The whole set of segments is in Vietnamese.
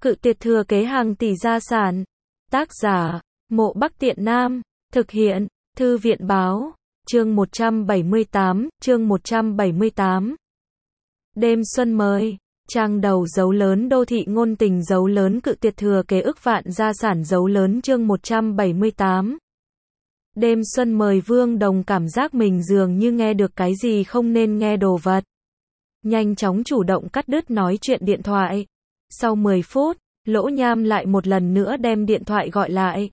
Cự tuyệt thừa kế hàng tỷ gia sản. Tác giả, Mộ Bắc Tiện Nam. Thực hiện, Thư viện báo. Chương 178. Đêm xuân mời. Trang đầu dấu lớn đô thị ngôn tình dấu lớn cự tuyệt thừa kế ức vạn gia sản dấu lớn chương 178. Đêm xuân mời Vương Đồng cảm giác mình dường như nghe được cái gì không nên nghe đồ vật. Nhanh chóng chủ động cắt đứt nói chuyện điện thoại. Sau 10 phút, Lỗ Nham lại một lần nữa đem điện thoại gọi lại.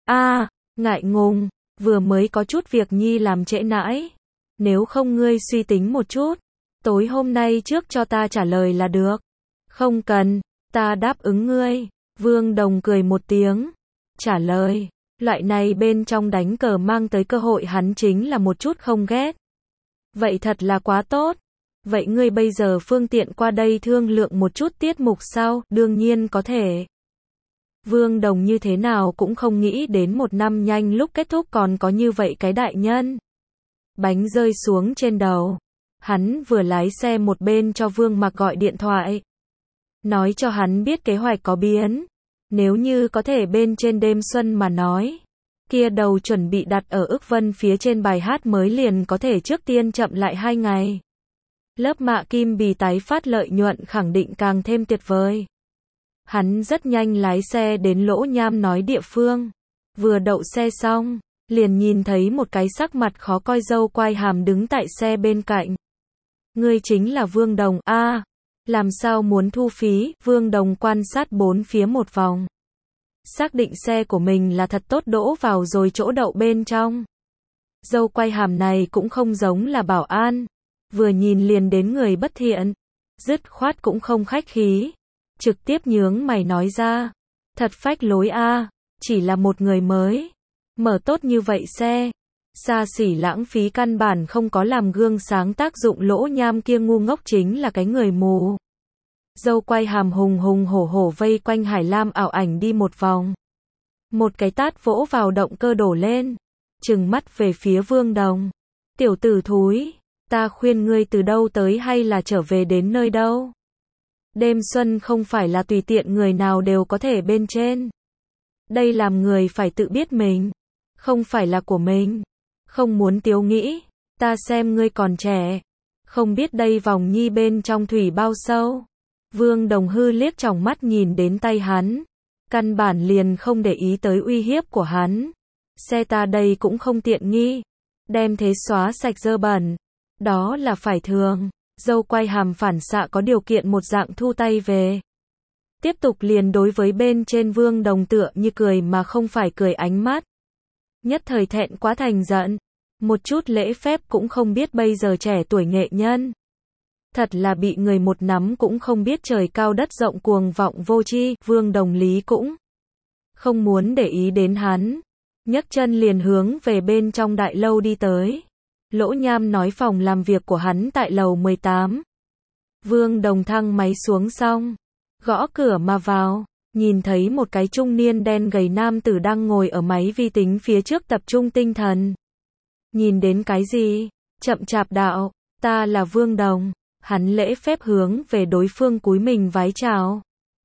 Ngại ngùng, vừa mới có chút việc nhi làm trễ nãi. Nếu không ngươi suy tính một chút, tối hôm nay trước cho ta trả lời là được. Không cần, ta đáp ứng ngươi. Vương Đồng cười một tiếng. Trả lời, loại này bên trong đánh cờ mang tới cơ hội hắn chính là một chút không ghét. Vậy thật là quá tốt. Vậy ngươi bây giờ phương tiện qua đây thương lượng một chút tiết mục sao? Đương nhiên có thể. Vương Đồng như thế nào cũng không nghĩ đến một năm nhanh lúc kết thúc còn có như vậy cái đại nhân. Bánh rơi xuống trên đầu. Hắn vừa lái xe một bên cho Vương Mặc gọi điện thoại. Nói cho hắn biết kế hoạch có biến. Nếu như có thể bên trên đêm xuân mà nói. Kia đầu chuẩn bị đặt ở ức vân phía trên bài hát mới liền có thể trước tiên chậm lại 2 ngày. Lớp mạ kim bì tái phát lợi nhuận khẳng định càng thêm tuyệt vời. Hắn rất nhanh lái xe đến Lỗ Nham nói địa phương. Vừa đậu xe xong, liền nhìn thấy một cái sắc mặt khó coi dâu quai hàm đứng tại xe bên cạnh. Ngươi chính là Vương Đồng. Làm sao muốn thu phí? Vương Đồng quan sát bốn phía một vòng. Xác định xe của mình là thật tốt đỗ vào rồi chỗ đậu bên trong. Dâu quai hàm này cũng không giống là bảo an. Vừa nhìn liền đến người bất thiện. Dứt khoát cũng không khách khí. Trực tiếp nhướng mày nói ra. Thật phách lối chỉ là một người mới. Mở tốt như vậy xe. Xa xỉ lãng phí căn bản không có làm gương sáng tác dụng. Lỗ Nham kia ngu ngốc chính là cái người mù. Dâu quai hàm hùng hùng hổ hổ vây quanh Hải Lam ảo ảnh đi một vòng. Một cái tát vỗ vào động cơ đổ lên. Trừng mắt về phía Vương Đồng. Tiểu tử thúi. Ta khuyên ngươi từ đâu tới hay là trở về đến nơi đâu. Đêm xuân không phải là tùy tiện người nào đều có thể bên trên. Đây làm người phải tự biết mình. Không phải là của mình. Không muốn tiếu nghĩ. Ta xem ngươi còn trẻ. Không biết đây vòng nhi bên trong thủy bao sâu. Vương Đồng hư liếc tròng mắt nhìn đến tay hắn. Căn bản liền không để ý tới uy hiếp của hắn. Xe ta đây cũng không tiện nghi. Đem thế xóa sạch dơ bẩn. Đó là phải thường. Dâu quai hàm phản xạ có điều kiện một dạng thu tay về. Tiếp tục liền đối với bên trên Vương Đồng tựa như cười mà không phải cười ánh mắt. Nhất thời thẹn quá thành giận. Một chút lễ phép cũng không biết bây giờ trẻ tuổi nghệ nhân. Thật là bị người một nắm cũng không biết trời cao đất rộng cuồng vọng vô tri. Vương Đồng lý cũng không muốn để ý đến hắn. Nhấc chân liền hướng về bên trong đại lâu đi tới. Lỗ Nham nói phòng làm việc của hắn tại lầu 18. Vương Đồng thang máy xuống xong. Gõ cửa mà vào. Nhìn thấy một cái trung niên đen gầy nam tử đang ngồi ở máy vi tính phía trước tập trung tinh thần. Nhìn đến cái gì? Chậm chạp đạo. Ta là Vương Đồng. Hắn lễ phép hướng về đối phương cúi mình vái chào.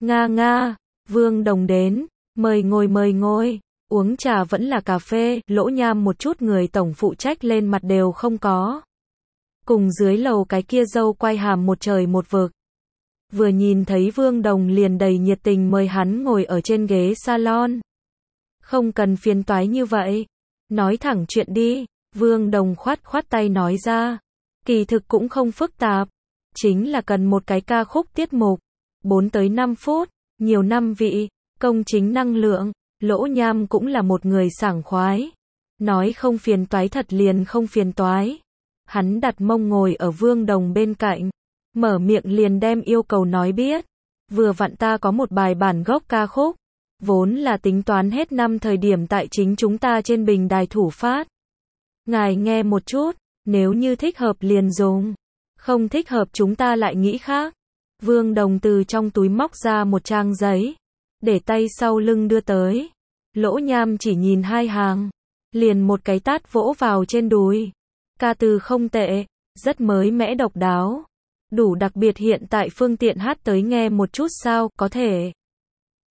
Nga. Vương Đồng đến. Mời ngồi. Uống trà vẫn là cà phê. Lỗ Nham một chút người tổng phụ trách lên mặt đều không có. Cùng dưới lầu cái kia dâu quai hàm một trời một vực. Vừa nhìn thấy Vương Đồng liền đầy nhiệt tình mời hắn ngồi ở trên ghế salon. Không cần phiền toái như vậy. Nói thẳng chuyện đi. Vương Đồng khoát tay nói ra. Kỳ thực cũng không phức tạp. Chính là cần một cái ca khúc tiết mục. 4 tới 5 phút. Nhiều năm vị. Công chính năng lượng. Lỗ Nham cũng là một người sảng khoái. Nói không phiền toái thật liền không phiền toái. Hắn đặt mông ngồi ở Vương Đồng bên cạnh. Mở miệng liền đem yêu cầu nói biết. Vừa vặn ta có một bài bản gốc ca khúc. Vốn là tính toán hết năm thời điểm tại chính chúng ta trên bình đài thủ phát. Ngài nghe một chút. Nếu như thích hợp liền dùng. Không thích hợp chúng ta lại nghĩ khác. Vương Đồng từ trong túi móc ra một trang giấy. Để tay sau lưng đưa tới. Lỗ Nham chỉ nhìn 2 hàng. Liền một cái tát vỗ vào trên đùi. Ca từ không tệ. Rất mới mẻ độc đáo. Đủ đặc biệt hiện tại phương tiện hát tới nghe một chút sao? Có thể.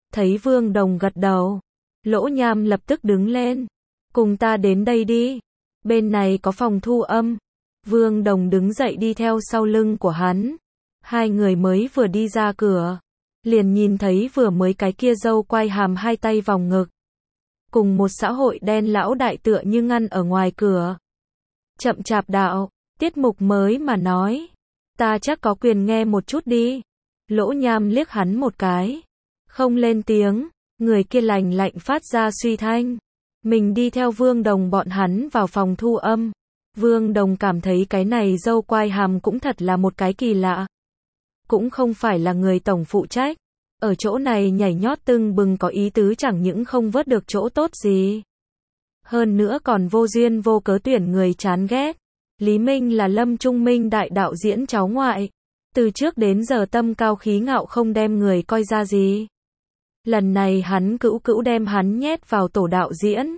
Thấy Vương Đồng gật đầu, Lỗ Nham lập tức đứng lên. Cùng ta đến đây đi. Bên này có phòng thu âm. Vương Đồng đứng dậy đi theo sau lưng của hắn. Hai người mới vừa đi ra cửa, liền nhìn thấy vừa mới cái kia dâu quai hàm hai tay vòng ngực. Cùng một xã hội đen lão đại tựa như ngăn ở ngoài cửa. Chậm chạp đạo, tiết mục mới mà nói. Ta chắc có quyền nghe một chút đi. Lỗ Nham liếc hắn một cái. Không lên tiếng, người kia lạnh lạnh phát ra suy thanh. Mình đi theo Vương Đồng bọn hắn vào phòng thu âm. Vương Đồng cảm thấy cái này dâu quai hàm cũng thật là một cái kỳ lạ. Cũng không phải là người tổng phụ trách. Ở chỗ này nhảy nhót tưng bừng có ý tứ chẳng những không vớt được chỗ tốt gì. Hơn nữa còn vô duyên vô cớ tuyển người chán ghét. Lý Minh là Lâm Trung Minh đại đạo diễn cháu ngoại. Từ trước đến giờ tâm cao khí ngạo không đem người coi ra gì. Lần này hắn cữu đem hắn nhét vào tổ đạo diễn.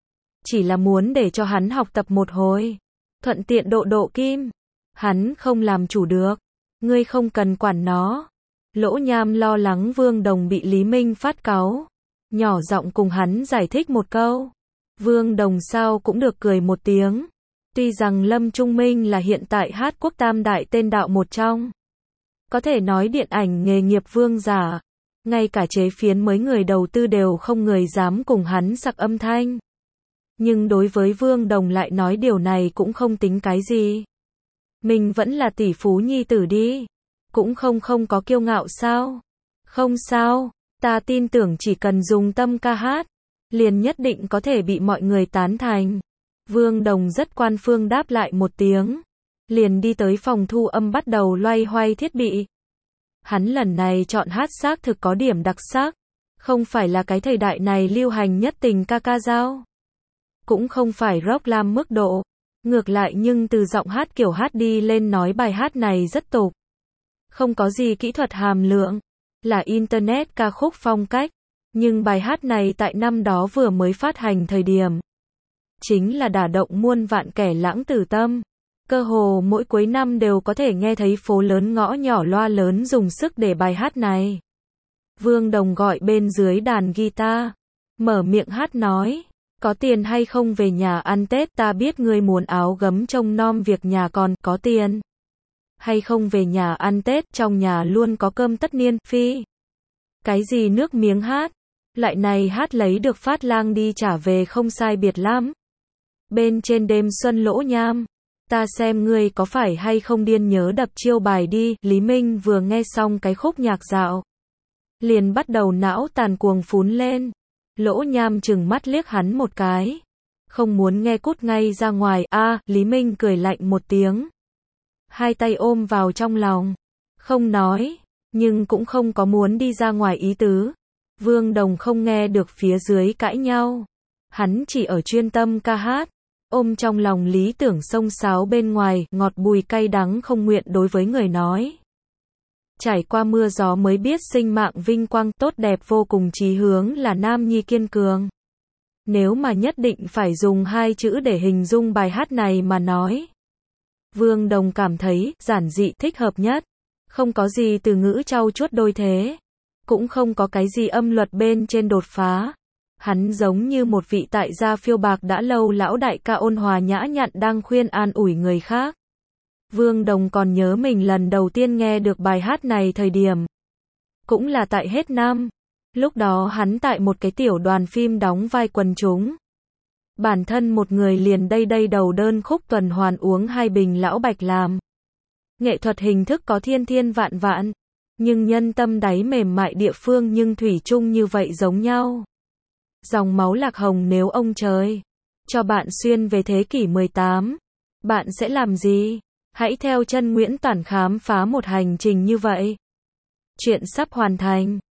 Chỉ là muốn để cho hắn học tập một hồi. Thuận tiện độ kim. Hắn không làm chủ được. Ngươi không cần quản nó. Lỗ Nham lo lắng Vương Đồng bị Lý Minh phát cáu. Nhỏ giọng cùng hắn giải thích một câu. Vương Đồng sao cũng được cười một tiếng. Tuy rằng Lâm Trung Minh là hiện tại hát quốc tam đại tên đạo một trong. Có thể nói điện ảnh nghề nghiệp vương giả. Ngay cả chế phiến mới người đầu tư đều không người dám cùng hắn sặc âm thanh. Nhưng đối với Vương Đồng lại nói điều này cũng không tính cái gì. Mình vẫn là tỷ phú nhi tử đi. Cũng không có kiêu ngạo sao? Không sao, ta tin tưởng chỉ cần dùng tâm ca hát, liền nhất định có thể bị mọi người tán thành. Vương Đồng rất quan phương đáp lại một tiếng. Liền đi tới phòng thu âm bắt đầu loay hoay thiết bị. Hắn lần này chọn hát xác thực có điểm đặc sắc. Không phải là cái thời đại này lưu hành nhất tình ca ca dao. Cũng không phải rock lam mức độ. Ngược lại nhưng từ giọng hát kiểu hát đi lên nói bài hát này rất tục. Không có gì kỹ thuật hàm lượng. Là internet ca khúc phong cách. Nhưng bài hát này tại năm đó vừa mới phát hành thời điểm. Chính là đả động muôn vạn kẻ lãng tử tâm. Cơ hồ mỗi cuối năm đều có thể nghe thấy phố lớn ngõ nhỏ loa lớn dùng sức để bài hát này. Vương Đồng gọi bên dưới đàn guitar. Mở miệng hát nói. Có tiền hay không về nhà ăn Tết, ta biết ngươi muốn áo gấm trông nom việc nhà còn, có tiền hay không về nhà ăn Tết, trong nhà luôn có cơm tất niên, phi. Cái gì nước miếng hát, lại này hát lấy được phát lang đi trả về không sai biệt lắm. Bên trên đêm xuân Lỗ Nham, ta xem ngươi có phải hay không điên nhớ đập chiêu bài đi. Lý Minh vừa nghe xong cái khúc nhạc dạo, liền bắt đầu não tàn cuồng phún lên. Lỗ Nham chừng mắt liếc hắn một cái. Không muốn nghe cút ngay ra ngoài. Lý Minh cười lạnh một tiếng. Hai tay ôm vào trong lòng. Không nói, nhưng cũng không có muốn đi ra ngoài ý tứ. Vương Đồng không nghe được phía dưới cãi nhau. Hắn chỉ ở chuyên tâm ca hát. Ôm trong lòng lý tưởng xông xáo bên ngoài, ngọt bùi cay đắng không nguyện đối với người nói. Trải qua mưa gió mới biết sinh mạng vinh quang, tốt đẹp vô cùng, chí hướng là nam nhi kiên cường. Nếu mà nhất định phải dùng hai chữ để hình dung bài hát này mà nói, Vương Đồng cảm thấy giản dị thích hợp nhất. Không có gì từ ngữ trau chuốt đôi thế, cũng không có cái gì âm luật bên trên đột phá. Hắn giống như một vị tại gia phiêu bạc đã lâu lão đại ca ôn hòa nhã nhặn đang khuyên an ủi người khác. Vương Đồng còn nhớ mình lần đầu tiên nghe được bài hát này thời điểm. Cũng là tại hết năm. Lúc đó hắn tại một cái tiểu đoàn phim đóng vai quần chúng. Bản thân một người liền đây đầu đơn khúc tuần hoàn uống hai bình lão bạch làm. Nghệ thuật hình thức có thiên thiên vạn vạn. Nhưng nhân tâm đáy mềm mại địa phương nhưng thủy chung như vậy giống nhau. Dòng máu lạc hồng nếu ông trời cho bạn xuyên về thế kỷ 18, bạn sẽ làm gì? Hãy theo chân Nguyễn Toản khám phá một hành trình như vậy. Chuyện sắp hoàn thành.